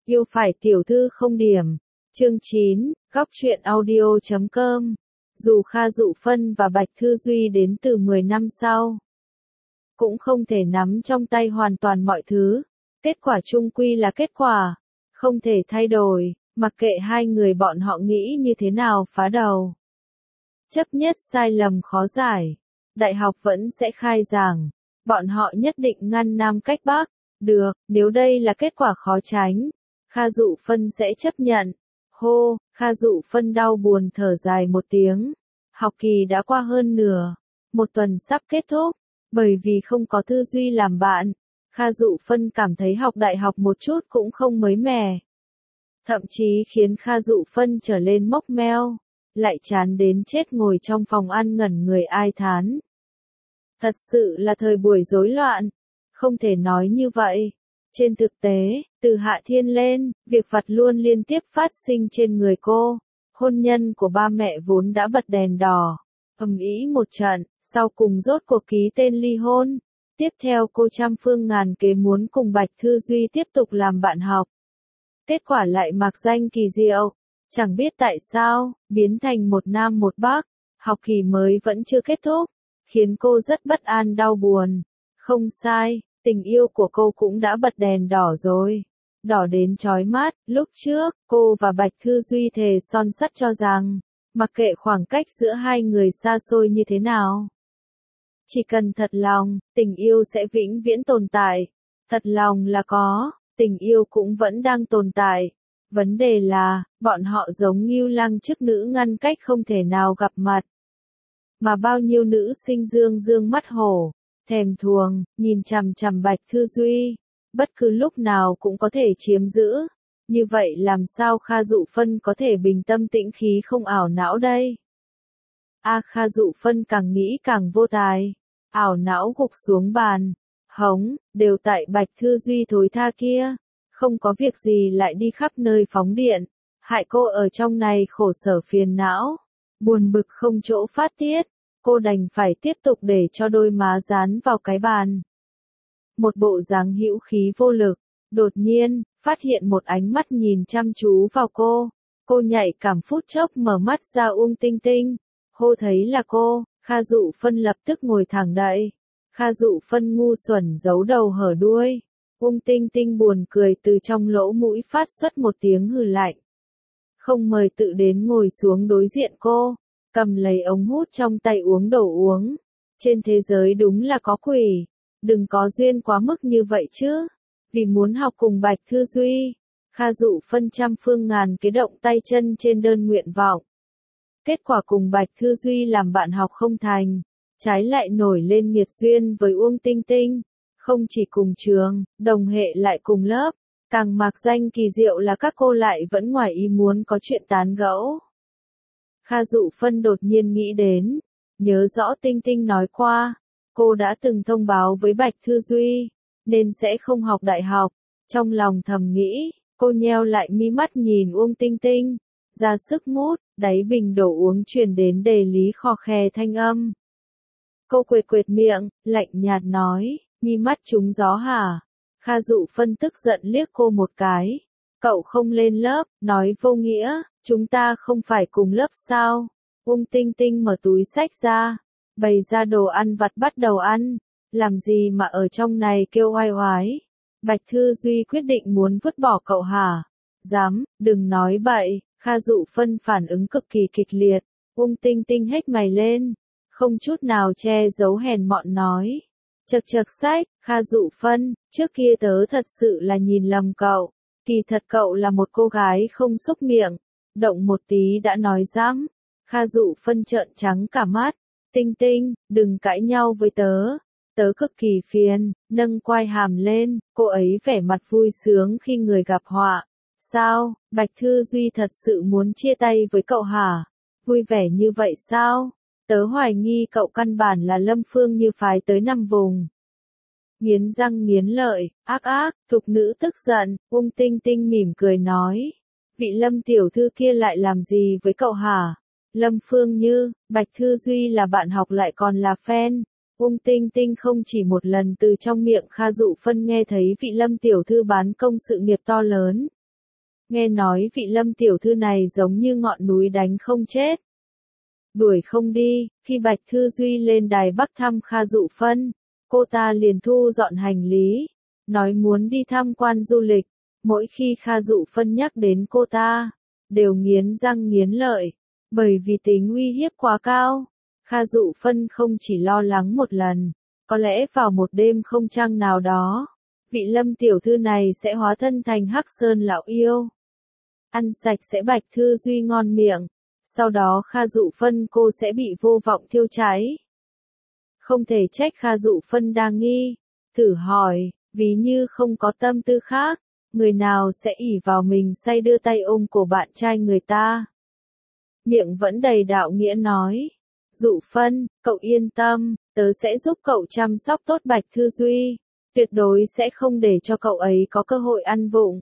Yêu phải tiểu thư không điểm. Chương 9, góc truyện audio.com. Dù Kha Dụ Phân và Bạch Thư Duy đến từ 10 năm sau, cũng không thể nắm trong tay hoàn toàn mọi thứ. Kết quả chung quy là kết quả, không thể thay đổi, mặc kệ hai người bọn họ nghĩ như thế nào phá đầu. Chấp nhất sai lầm khó giải, đại học vẫn sẽ khai giảng, bọn họ nhất định ngăn Nam cách Bắc. Được, nếu đây là kết quả khó tránh, Kha Dụ Phân sẽ chấp nhận. Hô, Kha Dụ Phân đau buồn thở dài một tiếng. Học kỳ đã qua hơn nửa, một tuần sắp kết thúc, bởi vì không có Thư Duy làm bạn, Kha Dụ Phân cảm thấy học đại học một chút cũng không mới mẻ. Thậm chí khiến Kha Dụ Phân trở lên mốc meo, lại chán đến chết ngồi trong phòng ăn ngẩn người ai thán. Thật sự là thời buổi rối loạn, không thể nói như vậy. Trên thực tế, từ Hạ Thiên lên, việc vặt luôn liên tiếp phát sinh trên người cô. Hôn nhân của ba mẹ vốn đã bật đèn đỏ, ầm ĩ một trận, sau cùng rốt cuộc ký tên ly hôn. Tiếp theo cô trăm phương ngàn kế muốn cùng Bạch Thư Duy tiếp tục làm bạn học. Kết quả lại mạc danh kỳ diệu, chẳng biết tại sao, biến thành một nam một bắc, học kỳ mới vẫn chưa kết thúc, khiến cô rất bất an đau buồn. Không sai, tình yêu của cô cũng đã bật đèn đỏ rồi. Đỏ đến chói mắt, lúc trước, cô và Bạch Thư Duy thề son sắt cho rằng, mặc kệ khoảng cách giữa hai người xa xôi như thế nào, chỉ cần thật lòng, tình yêu sẽ vĩnh viễn tồn tại. Thật lòng là có, tình yêu cũng vẫn đang tồn tại. Vấn đề là, bọn họ giống Ngưu Lăng chức nữ ngăn cách không thể nào gặp mặt. Mà bao nhiêu nữ sinh dương dương mắt hổ, thèm thuồng, nhìn chằm chằm Bạch Thư Duy, bất cứ lúc nào cũng có thể chiếm giữ. Như vậy làm sao Kha Dụ Phân có thể bình tâm tĩnh khí không ảo não đây? Kha Dụ Phân càng nghĩ càng vô tài, ảo não gục xuống bàn, hống, đều tại Bạch Thư Duy thối tha kia, không có việc gì lại đi khắp nơi phóng điện, hại cô ở trong này khổ sở phiền não, buồn bực không chỗ phát tiết, cô đành phải tiếp tục để cho đôi má dán vào cái bàn. Một bộ dáng hữu khí vô lực, đột nhiên, phát hiện một ánh mắt nhìn chăm chú vào cô nhạy cảm phút chốc mở mắt ra Tinh Tinh, hô thấy là cô, Kha Dụ Phân lập tức ngồi thẳng dậy. Kha Dụ Phân ngu xuẩn giấu đầu hở đuôi, Tinh Tinh buồn cười từ trong lỗ mũi phát xuất một tiếng hừ lạnh. Không mời tự đến ngồi xuống đối diện cô, cầm lấy ống hút trong tay uống đồ uống. Trên thế giới đúng là có quỷ, đừng có duyên quá mức như vậy chứ. Vì muốn học cùng Bạch Thư Duy, Kha Dụ Phân trăm phương ngàn kế động tay chân trên đơn nguyện vọng. Kết quả cùng Bạch Thư Duy làm bạn học không thành, trái lại nổi lên nghiệt duyên với Tinh Tinh, không chỉ cùng trường, đồng hệ lại cùng lớp, càng mạc danh kỳ diệu là các cô lại vẫn ngoài ý muốn có chuyện tán gẫu. Kha Dụ Phân đột nhiên nghĩ đến, nhớ rõ Tinh Tinh nói qua, cô đã từng thông báo với Bạch Thư Duy, nên sẽ không học đại học. Trong lòng thầm nghĩ, cô nheo lại mi mắt nhìn Tinh Tinh, ra sức mút, đáy bình đồ uống truyền đến đề lý khò khè thanh âm. Cô quệt quệt miệng, lạnh nhạt nói, mi mắt trúng gió hả? Kha Dụ Phân tức giận liếc cô một cái. Cậu không lên lớp, nói vô nghĩa, chúng ta không phải cùng lớp sao? Tinh Tinh mở túi xách ra, bày ra đồ ăn vặt bắt đầu ăn. Làm gì mà ở trong này kêu oai oái? Bạch Thư Duy quyết định muốn vứt bỏ cậu hả? Dám, đừng nói bậy. Kha Dụ Phân phản ứng cực kỳ kịch liệt. Tinh Tinh hét mày lên, không chút nào che giấu hèn mọn nói. Chậc chậc sách, Kha Dụ Phân, trước kia tớ thật sự là nhìn lầm cậu. Kỳ thật cậu là một cô gái không xúc miệng, động một tí đã nói dám. Kha Dụ Phân trợn trắng cả mắt. Tinh Tinh, đừng cãi nhau với tớ cực kỳ phiền, nâng quai hàm lên, cô ấy vẻ mặt vui sướng khi người gặp họa. Sao, Bạch Thư Duy thật sự muốn chia tay với cậu hả? Vui vẻ như vậy sao? Tớ hoài nghi cậu căn bản là Lâm Phương Như phái tới năm vùng. Nghiến răng nghiến lợi, ác, thục nữ tức giận, Tinh Tinh mỉm cười nói. Vị Lâm tiểu thư kia lại làm gì với cậu hả? Lâm Phương Như, Bạch Thư Duy là bạn học lại còn là fan. Tinh Tinh không chỉ một lần từ trong miệng Kha Dụ Phân nghe thấy vị Lâm tiểu thư bán công sự nghiệp to lớn. Nghe nói vị Lâm tiểu thư này giống như ngọn núi đánh không chết, đuổi không đi. Khi Bạch Thư Duy lên Đài Bắc thăm Kha Dụ Phân, cô ta liền thu dọn hành lý, nói muốn đi tham quan du lịch. Mỗi khi Kha Dụ Phân nhắc đến cô ta, đều nghiến răng nghiến lợi, bởi vì tính uy hiếp quá cao. Kha Dụ Phân không chỉ lo lắng một lần, có lẽ vào một đêm không trăng nào đó, vị Lâm tiểu thư này sẽ hóa thân thành Hắc Sơn lão yêu, ăn sạch sẽ Bạch Thư Duy ngon miệng. Sau đó Kha Dụ Phân cô sẽ bị vô vọng thiêu cháy. Không thể trách Kha Dụ Phân đa nghi, thử hỏi, ví như không có tâm tư khác, người nào sẽ ỷ vào mình say đưa tay ôm cổ bạn trai người ta. Miệng vẫn đầy đạo nghĩa nói, Dụ Phân, cậu yên tâm, tớ sẽ giúp cậu chăm sóc tốt Bạch Thư Duy, tuyệt đối sẽ không để cho cậu ấy có cơ hội ăn vụng.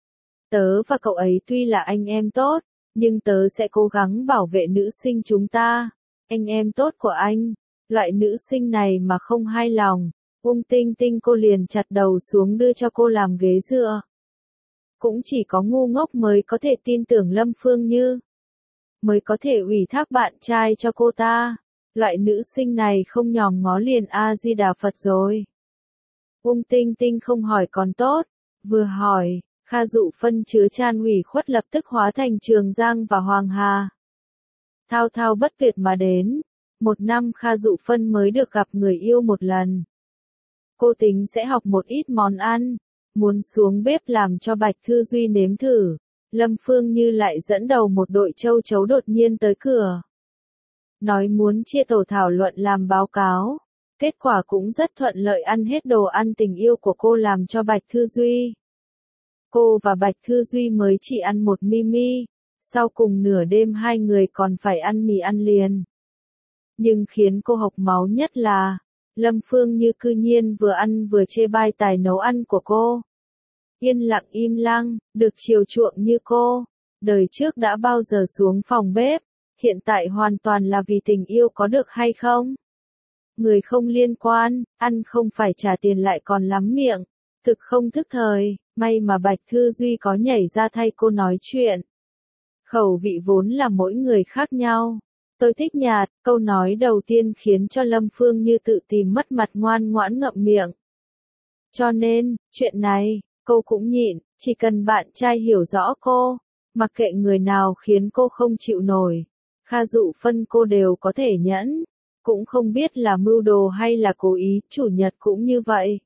Tớ và cậu ấy tuy là anh em tốt, nhưng tớ sẽ cố gắng bảo vệ nữ sinh chúng ta, anh em tốt của anh. Loại nữ sinh này mà không hài lòng, Tinh Tinh cô liền chặt đầu xuống đưa cho cô làm ghế dựa. Cũng chỉ có ngu ngốc mới có thể tin tưởng Lâm Phương Như, mới có thể ủy thác bạn trai cho cô ta. Loại nữ sinh này không nhòm ngó liền A-di-đà Phật rồi. Tinh Tinh không hỏi còn tốt, vừa hỏi, Kha Dụ Phân chứa chan ủy khuất lập tức hóa thành Trường Giang và Hoàng Hà. Thao thao bất tuyệt mà đến. Một năm Kha Dụ Phân mới được gặp người yêu một lần. Cô tính sẽ học một ít món ăn, muốn xuống bếp làm cho Bạch Thư Duy nếm thử. Lâm Phương Như lại dẫn đầu một đội châu chấu đột nhiên tới cửa. Nói muốn chia tổ thảo luận làm báo cáo. Kết quả cũng rất thuận lợi, ăn hết đồ ăn tình yêu của cô làm cho Bạch Thư Duy. Cô và Bạch Thư Duy mới chỉ ăn một mimi, sau cùng nửa đêm hai người còn phải ăn mì ăn liền. Nhưng khiến cô hộc máu nhất là, Lâm Phương Như cư nhiên vừa ăn vừa chê bai tài nấu ăn của cô. Yên lặng im lặng, được chiều chuộng như cô, đời trước đã bao giờ xuống phòng bếp, hiện tại hoàn toàn là vì tình yêu có được hay không? Người không liên quan, ăn không phải trả tiền lại còn lắm miệng, thực không thức thời, may mà Bạch Thư Duy có nhảy ra thay cô nói chuyện. Khẩu vị vốn là mỗi người khác nhau. Tôi thích nhạt, câu nói đầu tiên khiến cho Lâm Phương Như tự tìm mất mặt ngoan ngoãn ngậm miệng. Cho nên, chuyện này, cô cũng nhịn, chỉ cần bạn trai hiểu rõ cô, mặc kệ người nào khiến cô không chịu nổi. Kha Dụ Phân cô đều có thể nhẫn, cũng không biết là mưu đồ hay là cố ý, chủ nhật cũng như vậy.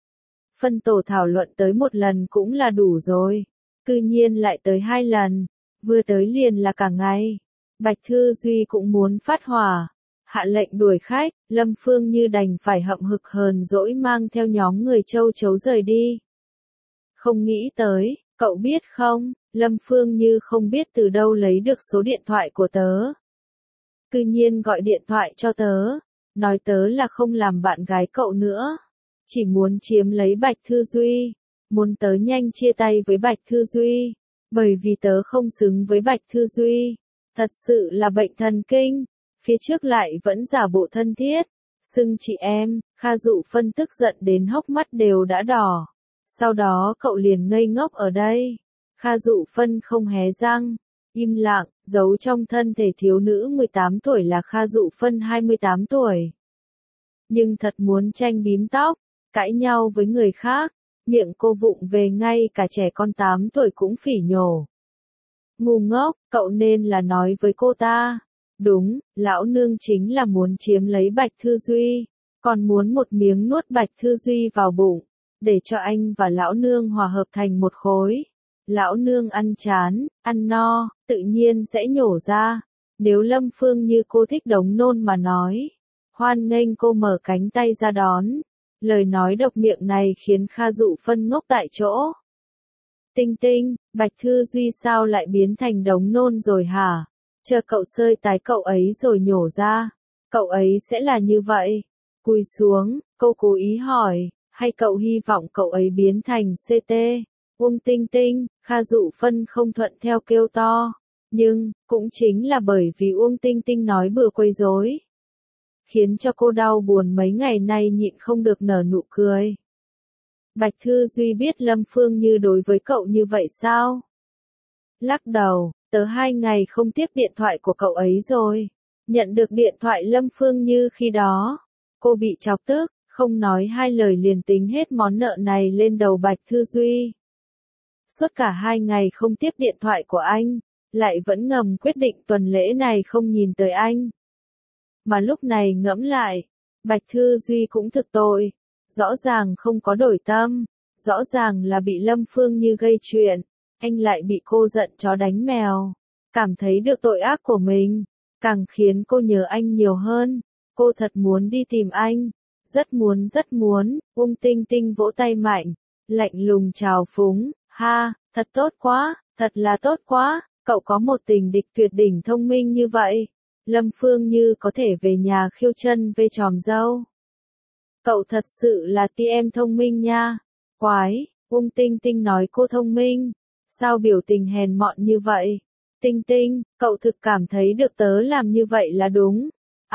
Phân tổ thảo luận tới một lần cũng là đủ rồi, cư nhiên lại tới hai lần, vừa tới liền là cả ngày. Bạch Thư Duy cũng muốn phát hỏa, hạ lệnh đuổi khách, Lâm Phương Như đành phải hậm hực hờn dỗi mang theo nhóm người châu chấu rời đi. Không nghĩ tới, cậu biết không, Lâm Phương Như không biết từ đâu lấy được số điện thoại của tớ. Cư nhiên gọi điện thoại cho tớ, nói tớ là không làm bạn gái cậu nữa, chỉ muốn chiếm lấy Bạch Thư Duy, muốn tớ nhanh chia tay với Bạch Thư Duy, bởi vì tớ không xứng với Bạch Thư Duy. Thật sự là bệnh thần kinh, phía trước lại vẫn giả bộ thân thiết, xưng chị em. Kha Dụ Phân tức giận đến hốc mắt đều đã đỏ. Sau đó cậu liền ngây ngốc ở đây. Kha Dụ Phân không hé răng, im lặng, giấu trong thân thể thiếu nữ 18 tuổi là Kha Dụ Phân 28 tuổi. Nhưng thật muốn tranh bím tóc, cãi nhau với người khác, miệng cô vụng về ngay cả trẻ con 8 tuổi cũng phỉ nhổ. Ngu ngốc, cậu nên là nói với cô ta. Đúng, lão nương chính là muốn chiếm lấy Bạch Thư Duy, còn muốn một miếng nuốt Bạch Thư Duy vào bụng, để cho anh và lão nương hòa hợp thành một khối. Lão nương ăn chán, ăn no, tự nhiên sẽ nhổ ra. Nếu Lâm Phương Như cô thích đống nôn mà nói, hoan nghênh cô mở cánh tay ra đón. Lời nói độc miệng này khiến Kha Dụ Phân ngốc tại chỗ. Tinh Tinh, Bạch Thư Duy sao lại biến thành đống nôn rồi hả? Chờ cậu sơi tái cậu ấy rồi nhổ ra. Cậu ấy sẽ là như vậy. Cúi xuống, cô cố ý hỏi, hay cậu hy vọng cậu ấy biến thành CT? Tinh Tinh, Kha Dụ Phân không thuận theo kêu to. Nhưng, cũng chính là bởi vì Tinh Tinh nói bừa quấy rối, khiến cho cô đau buồn mấy ngày nay nhịn không được nở nụ cười. Bạch Thư Duy biết Lâm Phương Như đối với cậu như vậy sao? Lắc đầu, tớ 2 ngày không tiếp điện thoại của cậu ấy rồi. Nhận được điện thoại Lâm Phương Như khi đó. Cô bị chọc tức, không nói hai lời liền tính hết món nợ này lên đầu Bạch Thư Duy. Suốt cả 2 ngày không tiếp điện thoại của anh, lại vẫn ngầm quyết định tuần lễ này không nhìn tới anh. Mà lúc này ngẫm lại, Bạch Thư Duy cũng thực tội, rõ ràng không có đổi tâm, rõ ràng là bị Lâm Phương Như gây chuyện, anh lại bị cô giận chó đánh mèo, cảm thấy được tội ác của mình, càng khiến cô nhớ anh nhiều hơn, cô thật muốn đi tìm anh, rất muốn, Tinh Tinh vỗ tay mạnh, lạnh lùng trào phúng, ha, thật tốt quá, thật là tốt quá, cậu có một tình địch tuyệt đỉnh thông minh như vậy. Lâm Phương Như có thể về nhà khiêu chân với tròm dâu. Cậu thật sự là em thông minh nha. Quái, Tinh Tinh nói cô thông minh. Sao biểu tình hèn mọn như vậy? Tinh Tinh, cậu thực cảm thấy được tớ làm như vậy là đúng.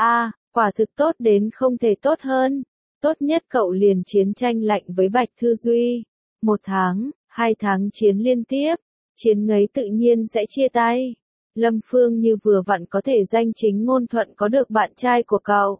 Quả thực tốt đến không thể tốt hơn. Tốt nhất cậu liền chiến tranh lạnh với Bạch Thư Duy. 1 tháng, 2 tháng chiến liên tiếp. Chiến ngấy tự nhiên sẽ chia tay. Lâm Phương Như vừa vặn có thể danh chính ngôn thuận có được bạn trai của cậu.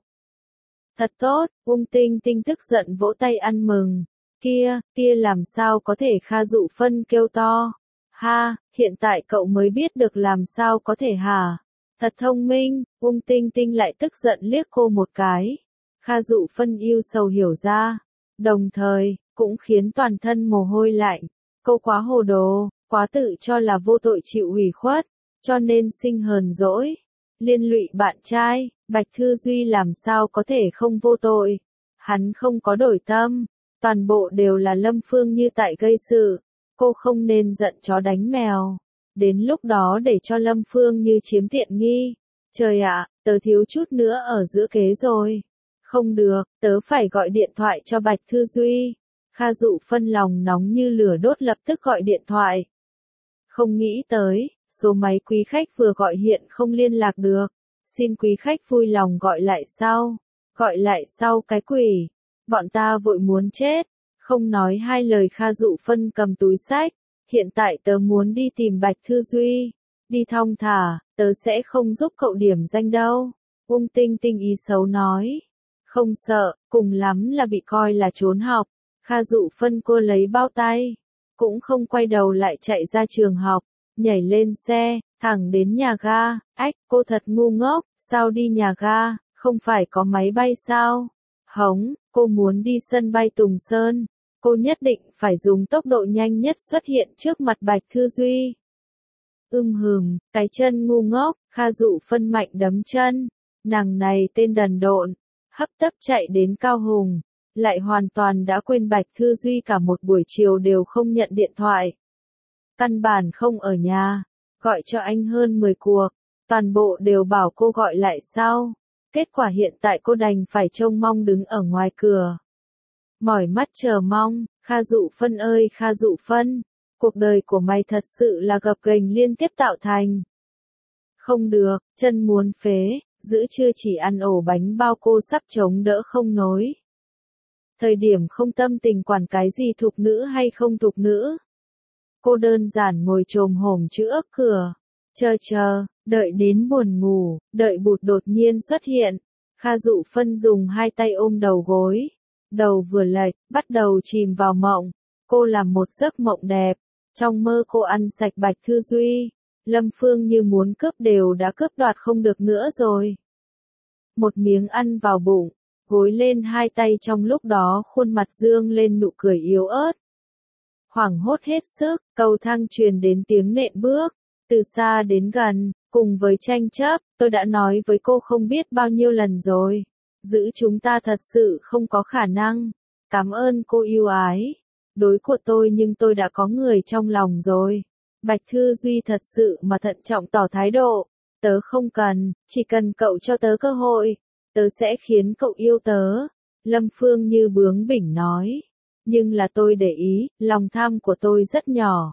Thật tốt, Tinh Tinh tức giận vỗ tay ăn mừng. Kia làm sao có thể, Kha Dụ Phân kêu to. Ha, hiện tại cậu mới biết được làm sao có thể hả? Thật thông minh, Tinh Tinh lại tức giận liếc cô một cái. Kha Dụ Phân yêu sầu hiểu ra. Đồng thời, cũng khiến toàn thân mồ hôi lạnh. Cô quá hồ đồ, quá tự cho là vô tội chịu ủy khuất. Cho nên sinh hờn dỗi, liên lụy bạn trai, Bạch Thư Duy làm sao có thể không vô tội. Hắn không có đổi tâm, toàn bộ đều là Lâm Phương Như tại gây sự, cô không nên giận chó đánh mèo. Đến lúc đó để cho Lâm Phương Như chiếm tiện nghi. Trời ạ, tớ thiếu chút nữa ở giữa kế rồi. Không được, tớ phải gọi điện thoại cho Bạch Thư Duy. Kha Dụ Phân lòng nóng như lửa đốt lập tức gọi điện thoại. Không nghĩ tới, số máy quý khách vừa gọi hiện không liên lạc được. Xin quý khách vui lòng gọi lại sau. Gọi lại sau cái quỷ. Bọn ta vội muốn chết. Không nói hai lời, Kha Dụ Phân cầm túi xách. Hiện tại tớ muốn đi tìm Bạch Thư Duy. Đi thong thả, tớ sẽ không giúp cậu điểm danh đâu. Tinh Tinh ý xấu nói. Không sợ, cùng lắm là bị coi là trốn học. Kha Dụ Phân cô lấy bao tay. Cũng không quay đầu lại chạy ra trường học. Nhảy lên xe, thẳng đến nhà ga. Cô thật ngu ngốc, sao đi nhà ga, không phải có máy bay sao? Hống, cô muốn đi sân bay Tùng Sơn. Cô nhất định phải dùng tốc độ nhanh nhất xuất hiện trước mặt Bạch Thư Duy. Cái chân ngu ngốc, Kha Dụ Phân mạnh đấm chân. Nàng này tên đần độn, hấp tấp chạy đến Cao Hùng. Lại hoàn toàn đã quên Bạch Thư Duy, cả một buổi chiều đều không nhận điện thoại. Căn bản không ở nhà, gọi cho anh hơn 10 cuộc, toàn bộ đều bảo cô gọi lại sau. Kết quả hiện tại cô đành phải trông mong đứng ở ngoài cửa. Mỏi mắt chờ mong, Kha Dụ Phân ơi Kha Dụ Phân, cuộc đời của mày thật sự là gập ghềnh liên tiếp tạo thành. Không được, chân muốn phế, giữa trưa chỉ ăn ổ bánh bao cô sắp chống đỡ không nổi. Thời điểm không tâm tình quản cái gì thục nữ hay không thục nữ. Cô đơn giản ngồi chồm hổm trước cửa. Chờ, đợi đến buồn ngủ, đợi Bụt đột nhiên xuất hiện. Kha Dụ Phân dùng hai tay ôm đầu gối. Đầu vừa lệch, bắt đầu chìm vào mộng. Cô làm một giấc mộng đẹp. Trong mơ cô ăn sạch Bạch Thư Duy. Lâm Phương Như muốn cướp đều đã cướp đoạt không được nữa rồi. Một miếng ăn vào bụng, gối lên hai tay, trong lúc đó khuôn mặt dương lên nụ cười yếu ớt. Hoảng hốt hết sức, cầu thang truyền đến tiếng nện bước, từ xa đến gần, cùng với tranh chấp, tôi đã nói với cô không biết bao nhiêu lần rồi. Giữ chúng ta thật sự không có khả năng. Cảm ơn cô yêu ái. Đối của tôi, nhưng tôi đã có người trong lòng rồi. Bạch Thư Duy thật sự mà thận trọng tỏ thái độ. Tớ không cần, chỉ cần cậu cho tớ cơ hội. Tớ sẽ khiến cậu yêu tớ. Lâm Phương Như bướng bỉnh nói. Nhưng là tôi để ý, lòng tham của tôi rất nhỏ.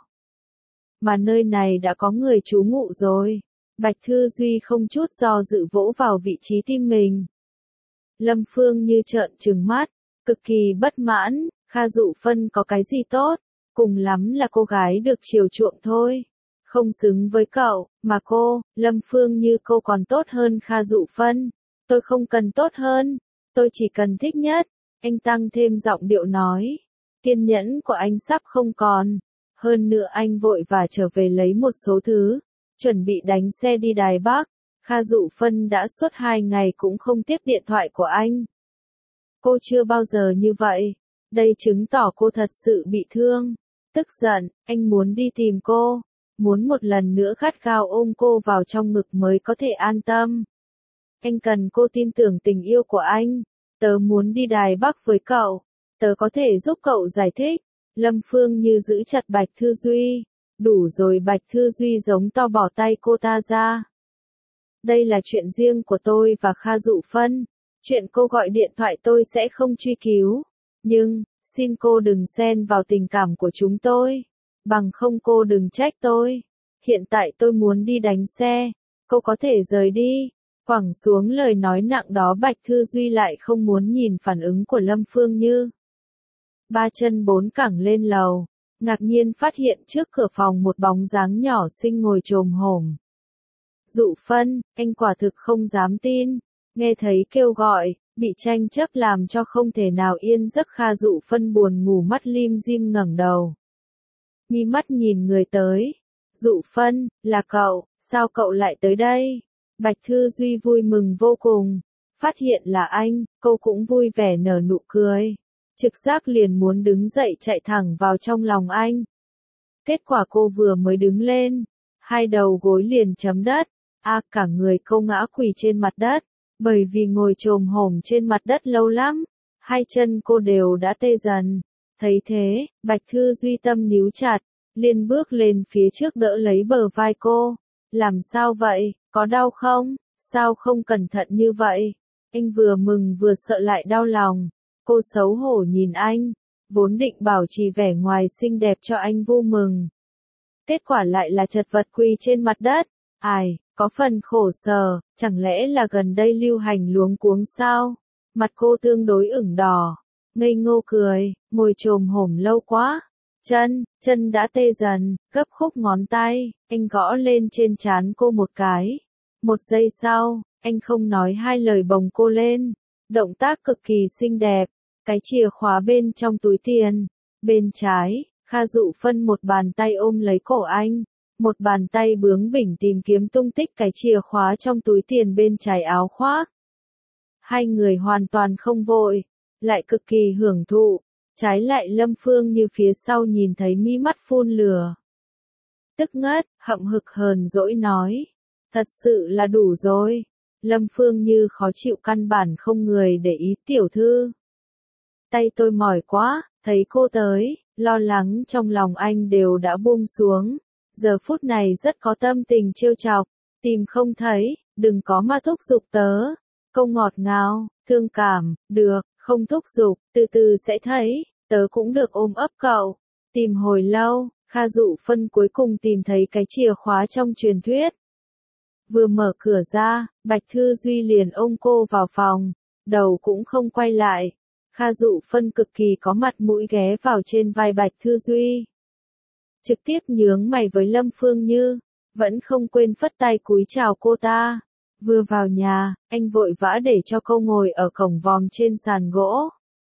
Mà nơi này đã có người trú ngụ rồi. Bạch Thư Duy không chút do dự vỗ vào vị trí tim mình. Lâm Phương Như trợn trừng mắt, cực kỳ bất mãn. Kha Dụ Phân có cái gì tốt, cùng lắm là cô gái được chiều chuộng thôi. Không xứng với cậu, mà cô, Lâm Phương Như cô còn tốt hơn Kha Dụ Phân. Tôi không cần tốt hơn, tôi chỉ cần thích nhất. Anh tăng thêm giọng điệu nói. Kiên nhẫn của anh sắp không còn. Hơn nữa anh vội và trở về lấy một số thứ, chuẩn bị đánh xe đi Đài Bắc. Kha Dụ Phân đã suốt 2 ngày cũng không tiếp điện thoại của anh. Cô chưa bao giờ như vậy. Đây chứng tỏ cô thật sự bị thương. Tức giận, anh muốn đi tìm cô. Muốn một lần nữa gắt gao ôm cô vào trong ngực mới có thể an tâm. Anh cần cô tin tưởng tình yêu của anh. Tớ muốn đi Đài Bắc với cậu. Tớ có thể giúp cậu giải thích. Lâm Phương Như giữ chặt Bạch Thư Duy. Đủ rồi, Bạch Thư Duy giống to bỏ tay cô ta ra. Đây là chuyện riêng của tôi và Kha Dụ Phân. Chuyện cô gọi điện thoại tôi sẽ không truy cứu. Nhưng, xin cô đừng xen vào tình cảm của chúng tôi. Bằng không cô đừng trách tôi. Hiện tại tôi muốn đi đánh xe. Cô có thể rời đi. Quẳng xuống lời nói nặng đó, Bạch Thư Duy lại không muốn nhìn phản ứng của Lâm Phương Như. 3 chân 4 cẳng lên lầu. Ngạc nhiên phát hiện trước cửa phòng một bóng dáng nhỏ xinh ngồi chồm hổm. Dụ Phân, anh quả thực không dám tin. Nghe thấy kêu gọi, bị tranh chấp làm cho không thể nào yên giấc. Kha Dụ Phân buồn ngủ mắt lim dim ngẩng đầu. Mi mắt nhìn người tới. Dụ Phân, là cậu, sao cậu lại tới đây? Bạch Thư Duy vui mừng vô cùng. Phát hiện là anh, cô cũng vui vẻ nở nụ cười. Trực giác liền muốn đứng dậy chạy thẳng vào trong lòng anh. Kết quả cô vừa mới đứng lên, 2 đầu gối liền chấm đất. Cả người cô ngã quỳ trên mặt đất. Bởi vì ngồi chồm hổm trên mặt đất lâu lắm, 2 chân cô đều đã tê dần. Thấy thế, Bạch Thư Duy tâm níu chặt, liền bước lên phía trước đỡ lấy bờ vai cô. Làm sao vậy, có đau không? Sao không cẩn thận như vậy? Anh vừa mừng vừa sợ lại đau lòng. Cô xấu hổ nhìn anh, vốn định bảo trì vẻ ngoài xinh đẹp cho anh vui mừng. Kết quả lại là chật vật quỳ trên mặt đất. Ai, có phần khổ sở, chẳng lẽ là gần đây lưu hành luống cuống sao? Mặt cô tương đối ửng đỏ, ngây ngô cười, ngồi chồm hổm lâu quá. Chân đã tê dần, gấp khúc ngón tay, anh gõ lên trên trán cô một cái. 1 giây sau, anh không nói 2 lời bồng cô lên. Động tác cực kỳ xinh đẹp, cái chìa khóa bên trong túi tiền. Bên trái, Kha Dụ Phân một bàn tay ôm lấy cổ anh. Một bàn tay bướng bỉnh tìm kiếm tung tích cái chìa khóa trong túi tiền bên trái áo khoác. 2 người hoàn toàn không vội, lại cực kỳ hưởng thụ. Trái lại Lâm Phương Như phía sau nhìn thấy mi mắt phun lửa. Tức ngất, hậm hực hờn dỗi nói. Thật sự là đủ rồi. Lâm Phương Như khó chịu, căn bản không người để ý. Tiểu thư, tay tôi mỏi quá. Thấy cô tới, lo lắng trong lòng anh đều đã buông xuống. Giờ phút này rất có tâm tình trêu chọc. Tìm không thấy, đừng có mà thúc giục tớ. Câu ngọt ngào, thương cảm, được, không thúc giục, từ từ sẽ thấy. Tớ cũng được ôm ấp cậu. Tìm hồi lâu, Kha Dụ Phân cuối cùng tìm thấy cái chìa khóa trong truyền thuyết. Vừa mở cửa ra, Bạch Thư Duy liền ôm cô vào phòng, đầu cũng không quay lại. Kha Dụ Phân cực kỳ có mặt mũi ghé vào trên vai Bạch Thư Duy. Trực tiếp nhướng mày với Lâm Phương Như, vẫn không quên phất tay cúi chào cô ta. Vừa vào nhà, anh vội vã để cho cô ngồi ở cổng vòm trên sàn gỗ.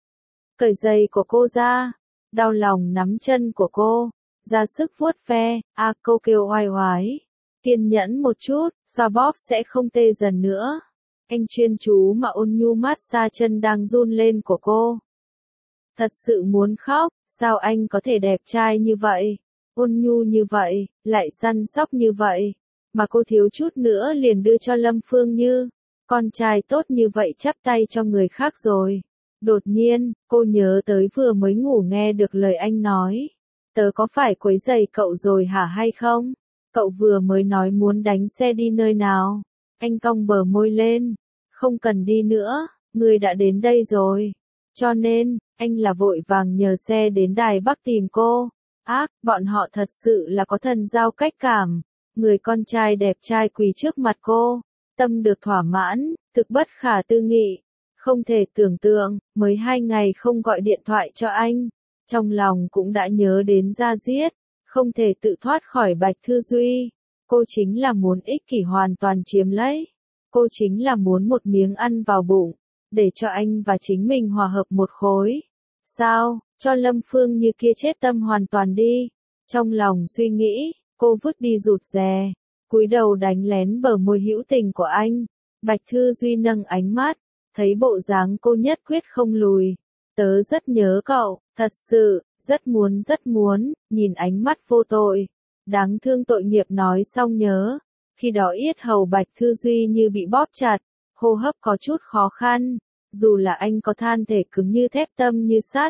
Cởi giày của cô ra, đau lòng nắm chân của cô, ra sức vuốt ve. Cô kêu oai oái. Kiên nhẫn một chút, xoa bóp sẽ không tê dần nữa. Anh chuyên chú mà ôn nhu mát xa chân đang run lên của cô. Thật sự muốn khóc, sao anh có thể đẹp trai như vậy, ôn nhu như vậy, lại săn sóc như vậy, mà cô thiếu chút nữa liền đưa cho Lâm Phương Như. Con trai tốt như vậy chắp tay cho người khác rồi. Đột nhiên, cô nhớ tới vừa mới ngủ nghe được lời anh nói. Tớ có phải quấy rầy cậu rồi hả hay không? Cậu vừa mới nói muốn đánh xe đi nơi nào? Anh cong bờ môi lên. Không cần đi nữa, người đã đến đây rồi. Cho nên, anh là vội vàng nhờ xe đến Đài Bắc tìm cô. Bọn họ thật sự là có thần giao cách cảm. Người con trai đẹp trai quỳ trước mặt cô. Tâm được thỏa mãn, thực bất khả tư nghị. Không thể tưởng tượng, mới 2 ngày không gọi điện thoại cho anh. Trong lòng cũng đã nhớ đến da diết. không thể tự thoát khỏi Bạch Thư Duy. Cô chính là muốn ích kỷ hoàn toàn chiếm lấy. Cô chính là muốn một miếng ăn vào bụng, để cho anh và chính mình hòa hợp một khối. Sao, cho Lâm Phương Như kia chết tâm hoàn toàn đi. Trong lòng suy nghĩ, cô vứt đi rụt rè, cúi đầu đánh lén bờ môi hữu tình của anh. Bạch Thư Duy nâng ánh mắt, thấy bộ dáng cô nhất quyết không lùi. Tớ rất nhớ cậu, thật sự, rất muốn, nhìn ánh mắt vô tội. Đáng thương tội nghiệp nói xong nhớ. Khi đó yết hầu Bạch Thư Duy như bị bóp chặt, hô hấp có chút khó khăn. Dù là anh có than thể cứng như thép tâm như sắt,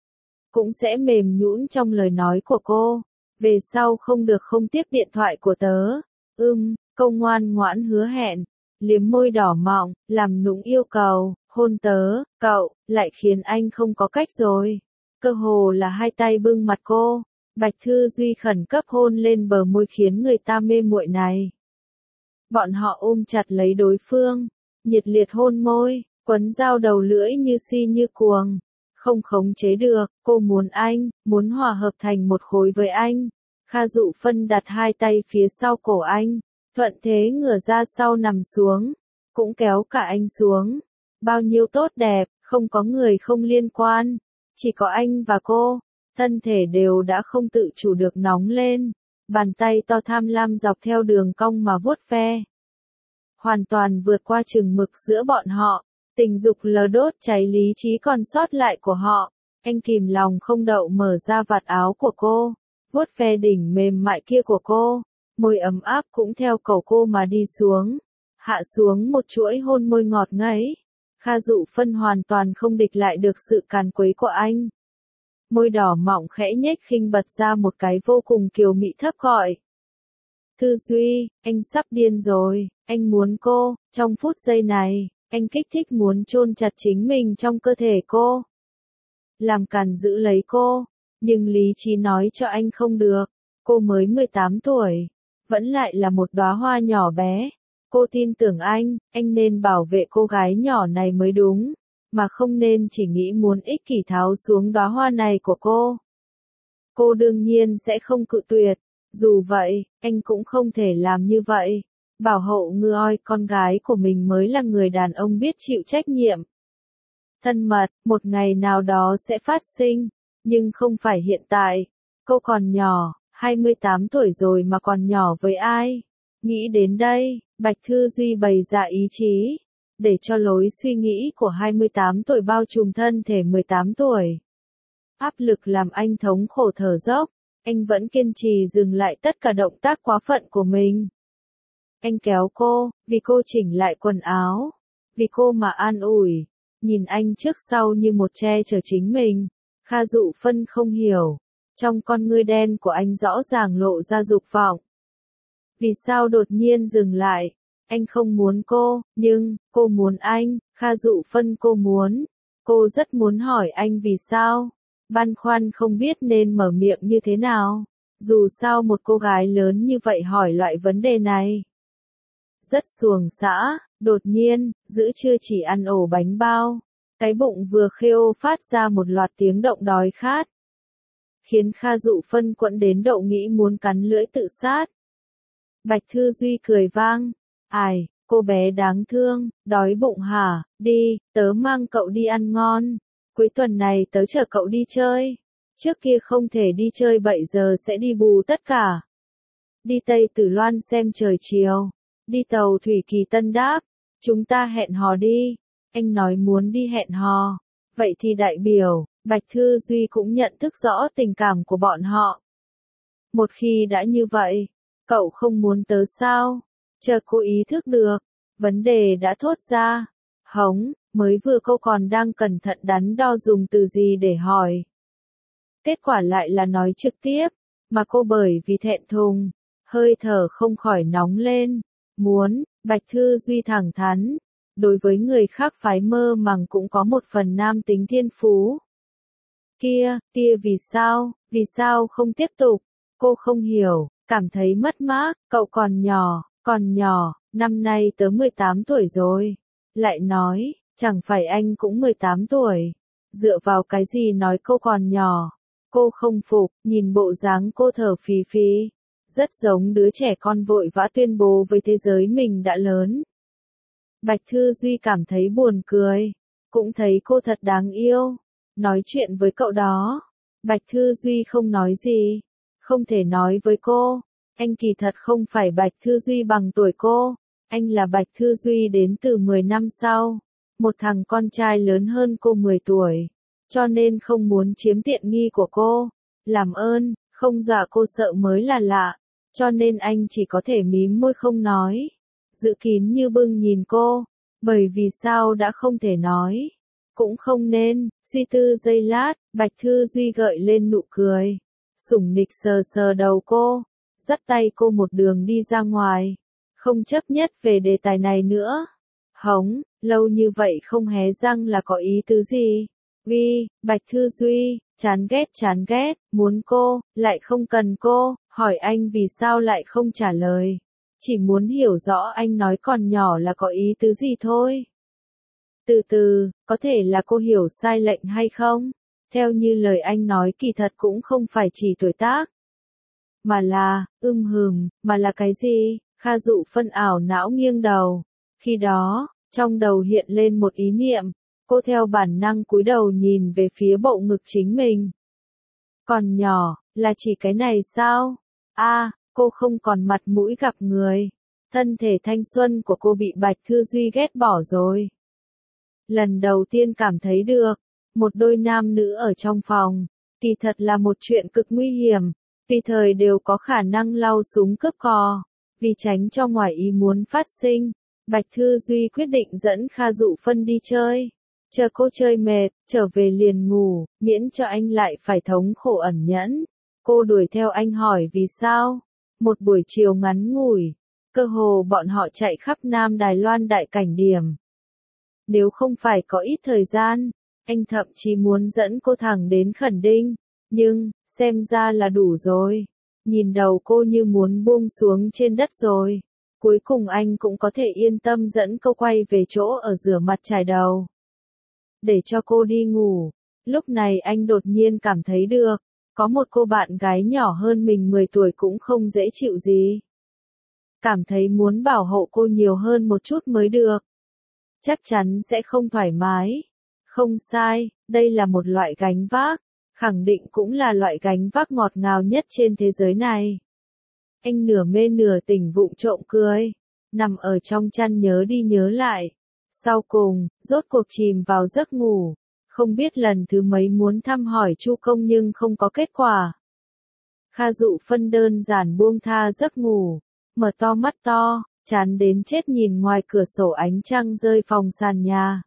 cũng sẽ mềm nhũn trong lời nói của cô. Về sau không được không tiếp điện thoại của tớ. Câu ngoan ngoãn hứa hẹn, liếm môi đỏ mọng, làm nũng yêu cầu, hôn tớ, cậu, lại khiến anh không có cách rồi. Cơ hồ là hai tay bưng mặt cô, Bạch Thư Duy khẩn cấp hôn lên bờ môi khiến người ta mê muội này. Bọn họ ôm chặt lấy đối phương, nhiệt liệt hôn môi, quấn dao đầu lưỡi như si như cuồng. Không khống chế được, cô muốn anh, muốn hòa hợp thành một khối với anh. Kha Dụ Phân đặt hai tay phía sau cổ anh, thuận thế ngửa ra sau nằm xuống, cũng kéo cả anh xuống. Bao nhiêu tốt đẹp, không có người không liên quan, chỉ có anh và cô, thân thể đều đã không tự chủ được nóng lên, bàn tay to tham lam dọc theo đường cong mà vuốt ve. Hoàn toàn vượt qua chừng mực giữa bọn họ, tình dục lờ đốt cháy lý trí còn sót lại của họ. Anh kìm lòng không đậu mở ra vạt áo của cô, vuốt ve đỉnh mềm mại kia của cô, môi ấm áp cũng theo cổ cô mà đi xuống, hạ xuống một chuỗi hôn môi ngọt ngấy. Kha Dụ Phân hoàn toàn không địch lại được sự càn quấy của anh. Môi đỏ mọng khẽ nhếch khinh bật ra một cái vô cùng kiều mị thấp gọi. Thư Duy, anh sắp điên rồi, anh muốn cô, trong phút giây này, anh kích thích muốn chôn chặt chính mình trong cơ thể cô. Làm càn giữ lấy cô, nhưng lý trí nói cho anh không được, cô mới 18 tuổi, vẫn lại là một đóa hoa nhỏ bé. Cô tin tưởng anh nên bảo vệ cô gái nhỏ này mới đúng, mà không nên chỉ nghĩ muốn ích kỷ tháo xuống đóa hoa này của cô. Cô đương nhiên sẽ không cự tuyệt, dù vậy, anh cũng không thể làm như vậy. Bảo hộ ngư oi con gái của mình mới là người đàn ông biết chịu trách nhiệm. Thân mật, một ngày nào đó sẽ phát sinh, nhưng không phải hiện tại. Cô còn nhỏ, 28 tuổi rồi mà còn nhỏ với ai? Nghĩ đến đây, Bạch Thư Duy bày ra ý chí, để cho lối suy nghĩ của 28 tuổi bao trùm thân thể 18 tuổi. Áp lực làm anh thống khổ thở dốc, anh vẫn kiên trì dừng lại tất cả động tác quá phận của mình. Anh kéo cô, vì cô chỉnh lại quần áo, vì cô mà an ủi, nhìn anh trước sau như một che chở chính mình. Kha Dụ Phân không hiểu, trong con ngươi đen của anh rõ ràng lộ ra dục vọng. Vì sao đột nhiên dừng lại? Anh không muốn cô, nhưng, cô muốn anh. Kha Dụ Phân cô muốn. Cô rất muốn hỏi anh vì sao. Băn khoăn không biết nên mở miệng như thế nào. Dù sao một cô gái lớn như vậy hỏi loại vấn đề này. Rất xuồng xã, đột nhiên, giữa trưa chỉ ăn ổ bánh bao. Cái bụng vừa khêu phát ra một loạt tiếng động đói khát. Khiến Kha Dụ Phân quẫn đến độ nghĩ muốn cắn lưỡi tự sát. Bạch Thư Duy cười vang. Ai, cô bé đáng thương, đói bụng hả? Đi, tớ mang cậu đi ăn ngon. Cuối tuần này tớ chở cậu đi chơi. Trước kia không thể đi chơi 7 giờ sẽ đi bù tất cả. Đi Tây Tử Loan xem trời chiều. Đi tàu thủy Kỳ Tân đáp. Chúng ta hẹn hò đi. Anh nói muốn đi hẹn hò. Vậy thì đại biểu, Bạch Thư Duy cũng nhận thức rõ tình cảm của bọn họ. Một khi đã như vậy, cậu không muốn tớ sao? Chờ cô ý thức được, vấn đề đã thốt ra. Hống, mới vừa cô còn đang cẩn thận đắn đo dùng từ gì để hỏi. Kết quả lại là nói trực tiếp, mà cô bởi vì thẹn thùng, hơi thở không khỏi nóng lên. Muốn, Bạch Thư Duy thẳng thắn. Đối với người khác phái mơ màng cũng có một phần nam tính thiên phú. Kia vì sao không tiếp tục? Cô không hiểu, cảm thấy mất mát, cậu còn nhỏ, năm nay tớ 18 tuổi rồi. Lại nói, chẳng phải anh cũng 18 tuổi. Dựa vào cái gì nói cô còn nhỏ? Cô không phục, nhìn bộ dáng cô thở phì phì. Rất giống đứa trẻ con vội vã tuyên bố với thế giới mình đã lớn. Bạch Thư Duy cảm thấy buồn cười. Cũng thấy cô thật đáng yêu. Nói chuyện với cậu đó. Bạch Thư Duy không nói gì. Không thể nói với cô. Anh kỳ thật không phải Bạch Thư Duy bằng tuổi cô. Anh là Bạch Thư Duy đến từ 10 năm sau. Một thằng con trai lớn hơn cô 10 tuổi. Cho nên không muốn chiếm tiện nghi của cô. Làm ơn, không dọa cô sợ mới là lạ. Cho nên anh chỉ có thể mím môi không nói. Giữ kín như bưng nhìn cô. Bởi vì sao đã không thể nói. Cũng không nên, suy tư giây lát, Bạch Thư Duy gợi lên nụ cười. Sủng nịch sờ sờ đầu cô. Dắt tay cô một đường đi ra ngoài. Không chấp nhất về đề tài này nữa. Hống, lâu như vậy không hé răng là có ý tứ gì? Bạch Thư Duy, chán ghét, muốn cô, lại không cần cô, hỏi anh vì sao lại không trả lời. Chỉ muốn hiểu rõ anh nói còn nhỏ là có ý tứ gì thôi. Từ từ, có thể là cô hiểu sai lệnh hay không? Theo như lời anh nói kỳ thật cũng không phải chỉ tuổi tác. Mà là, mà là cái gì? Kha Dụ Phân ảo não nghiêng đầu. Khi đó, trong đầu hiện lên một ý niệm. Cô theo bản năng cúi đầu nhìn về phía bộ ngực chính mình. Còn nhỏ, là chỉ cái này sao? Cô không còn mặt mũi gặp người. Thân thể thanh xuân của cô bị Bạch Thư Duy ghét bỏ rồi. Lần đầu tiên cảm thấy được, một đôi nam nữ ở trong phòng, kỳ thật là một chuyện cực nguy hiểm, vì thời đều có khả năng lau súng cướp cò. Vì tránh cho ngoài ý muốn phát sinh, Bạch Thư Duy quyết định dẫn Kha Dụ Phân đi chơi. Chờ cô chơi mệt, trở về liền ngủ, miễn cho anh lại phải thống khổ ẩn nhẫn. Cô đuổi theo anh hỏi vì sao. Một buổi chiều ngắn ngủi, cơ hồ bọn họ chạy khắp Nam Đài Loan đại cảnh điểm. Nếu không phải có ít thời gian, anh thậm chí muốn dẫn cô thẳng đến Khẩn Đinh, nhưng, xem ra là đủ rồi. Nhìn đầu cô như muốn buông xuống trên đất rồi. Cuối cùng anh cũng có thể yên tâm dẫn cô quay về chỗ ở rửa mặt chải đầu. Để cho cô đi ngủ. Lúc này anh đột nhiên cảm thấy được, có một cô bạn gái nhỏ hơn mình 10 tuổi cũng không dễ chịu gì. Cảm thấy muốn bảo hộ cô nhiều hơn một chút mới được. Chắc chắn sẽ không thoải mái. Không sai, đây là một loại gánh vác. Khẳng định cũng là loại gánh vác ngọt ngào nhất trên thế giới này. Anh nửa mê nửa tỉnh vụng trộm cười. Nằm ở trong chăn nhớ đi nhớ lại. Sau cùng, rốt cuộc chìm vào giấc ngủ. Không biết lần thứ mấy muốn thăm hỏi Chu Công nhưng không có kết quả. Kha Dụ Phân đơn giản buông tha giấc ngủ. Mở to mắt to, chán đến chết nhìn ngoài cửa sổ ánh trăng rơi phòng sàn nhà.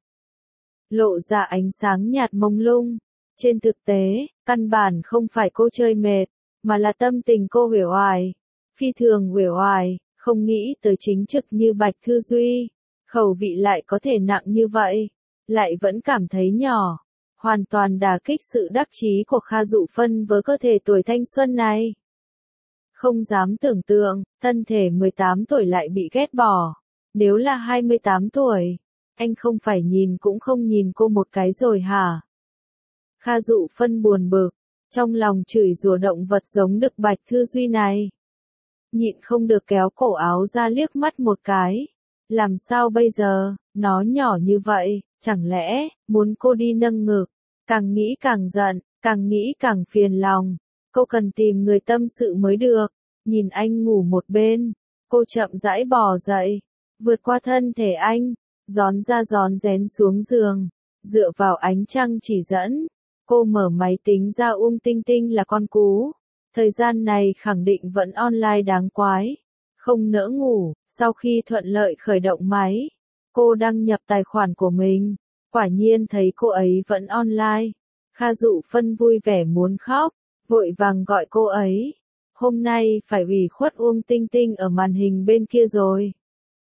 Lộ ra ánh sáng nhạt mông lung. Trên thực tế, căn bản không phải cô chơi mệt, mà là tâm tình cô uể oải. Phi thường uể oải, không nghĩ tới chính trực như Bạch Thư Duy. Khẩu vị lại có thể nặng như vậy, lại vẫn cảm thấy nhỏ. Hoàn toàn đả kích sự đắc chí của Kha Dụ Phân với cơ thể tuổi thanh xuân này. Không dám tưởng tượng, thân thể 18 tuổi lại bị ghét bỏ. Nếu là 28 tuổi, anh không phải nhìn cũng không nhìn cô một cái rồi hả? Kha Dụ Phân buồn bực, trong lòng chửi rủa động vật giống đực Bạch Thư Duy này. Nhịn không được kéo cổ áo ra liếc mắt một cái. Làm sao bây giờ, nó nhỏ như vậy, chẳng lẽ, muốn cô đi nâng ngực. Càng nghĩ càng giận, càng nghĩ càng phiền lòng. Cô cần tìm người tâm sự mới được. Nhìn anh ngủ một bên, cô chậm rãi bò dậy, vượt qua thân thể anh, rón ra rón rén xuống giường, dựa vào ánh trăng chỉ dẫn. Cô mở máy tính ra Tinh Tinh là con cú. Thời gian này khẳng định vẫn online đáng quái. Không nỡ ngủ, sau khi thuận lợi khởi động máy, cô đăng nhập tài khoản của mình. Quả nhiên thấy cô ấy vẫn online. Kha Dụ Phân vui vẻ muốn khóc, vội vàng gọi cô ấy. Hôm nay phải ủy khuất Tinh Tinh ở màn hình bên kia rồi.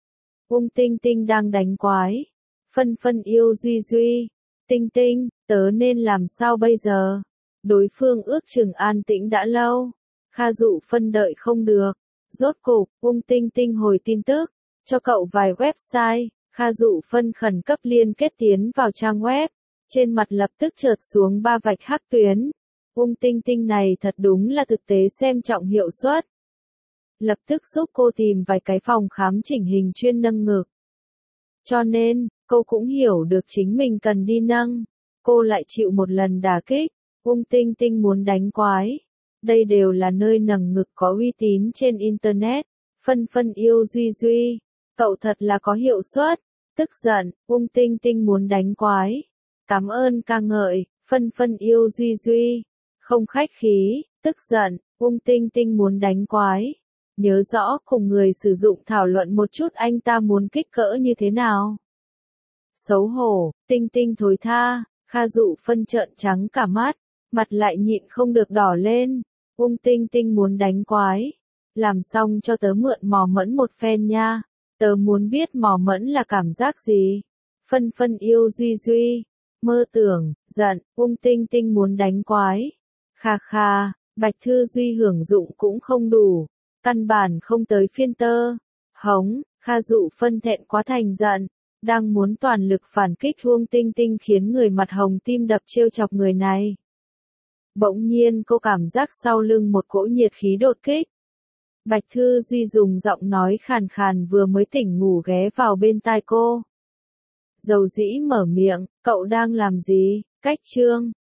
Tinh Tinh đang đánh quái. Phân Phân yêu Duy Duy. Tinh Tinh, tớ nên làm sao bây giờ? Đối phương ước chừng an tĩnh đã lâu. Kha Dụ Phân đợi không được. Rốt cục, Tinh Tinh hồi tin tức. Cho cậu vài website. Kha Dụ Phân khẩn cấp liên kết tiến vào trang web. Trên mặt lập tức chợt xuống 3 vạch hắc tuyến. Tinh Tinh này thật đúng là thực tế xem trọng hiệu suất. Lập tức giúp cô tìm vài cái phòng khám chỉnh hình chuyên nâng ngực. Cho nên, cô cũng hiểu được chính mình cần đi nâng. Cô lại chịu một lần đả kích. Tinh Tinh muốn đánh quái. Đây đều là nơi nâng ngực có uy tín trên Internet. Phân Phân yêu Duy Duy. Cậu thật là có hiệu suất. Tức giận, Tinh Tinh muốn đánh quái. Cảm ơn ca ngợi, Phân Phân yêu Duy Duy. Không khách khí, tức giận, Tinh Tinh muốn đánh quái. Nhớ rõ cùng người sử dụng thảo luận một chút anh ta muốn kích cỡ như thế nào. Xấu hổ, Tinh Tinh thối tha, Kha Dụ Phân trợn trắng cả mắt, mặt lại nhịn không được đỏ lên. Tinh Tinh muốn đánh quái. Làm xong cho tớ mượn mò mẫn một phen nha. Tớ muốn biết mò mẫn là cảm giác gì. Phân Phân yêu Duy Duy. Mơ tưởng, giận, Tinh Tinh muốn đánh quái. Kha kha, Bạch Thư Duy hưởng dụng cũng không đủ. Căn bản không tới phiên tơ. Hống, Kha Dụ Phân thẹn quá thành giận. Đang muốn toàn lực phản kích Tinh Tinh khiến người mặt hồng tim đập trêu chọc người này. Bỗng nhiên cô cảm giác sau lưng một cỗ nhiệt khí đột kích. Bạch Thư Duy dùng giọng nói khàn khàn vừa mới tỉnh ngủ ghé vào bên tai cô. Dầu dĩ mở miệng, cậu đang làm gì? Cách chương